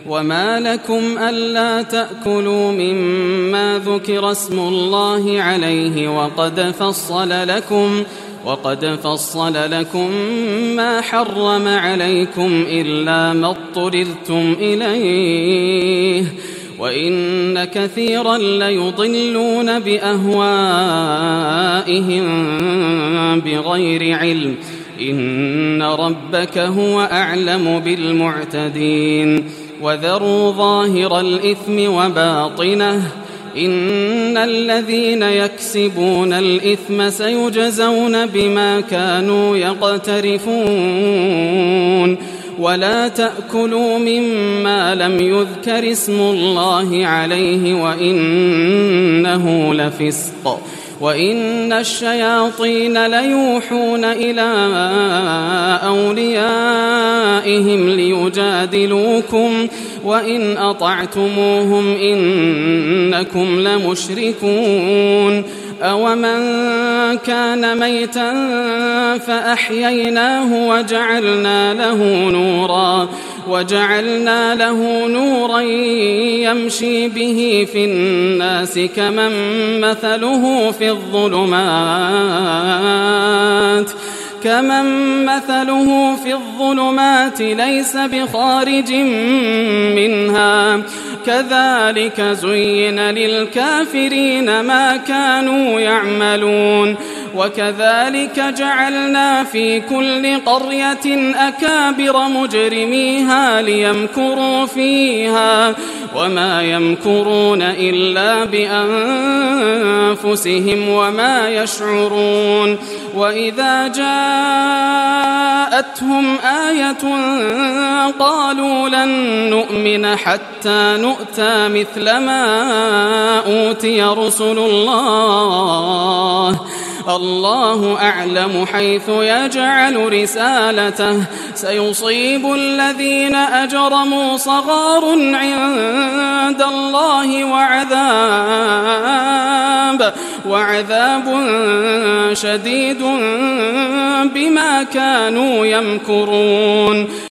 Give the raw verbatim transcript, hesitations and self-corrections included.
وما لكم ألا تأكلوا مما ذكر اسم الله عليه وقد فصل لكم وقد فصل لكم ما حرم عليكم إلا ما اضطررتم إليه وإن كثيرا ليضلون بأهوائهم بغير علم إن ربك هو أعلم بالمعتدين وذروا ظاهر الإثم وباطنه إن الذين يكسبون الإثم سيجزون بما كانوا يقترفون ولا تأكلوا مما لم يذكر اسم الله عليه وإنه لفسق وإن الشياطين ليوحون إلى أوليائهم ليجادلوكم وإن أطعتموهم إنكم لمشركون أومن كان ميتا فأحييناه وجعلنا له نورا وجعلنا له نورا يمشي به في الناس كمن مثله في الظلمات كمن مثله في الظلمات ليس بخارج منها كذلك زين للكافرين ما كانوا يعملون وكذلك جعلنا في كل قرية أكابر مجرميها ليمكروا فيها وما يمكرون إلا بأنفسهم وما يشعرون وإذا جاءتهم آية قالوا لن نؤمن حتى نؤتى مثل ما أوتي رسل الله الله أعلم حيث يجعل رسالته سيصيب الذين أجرموا صغار عند الله وعذاب وعذاب شديد بما كانوا يمكرون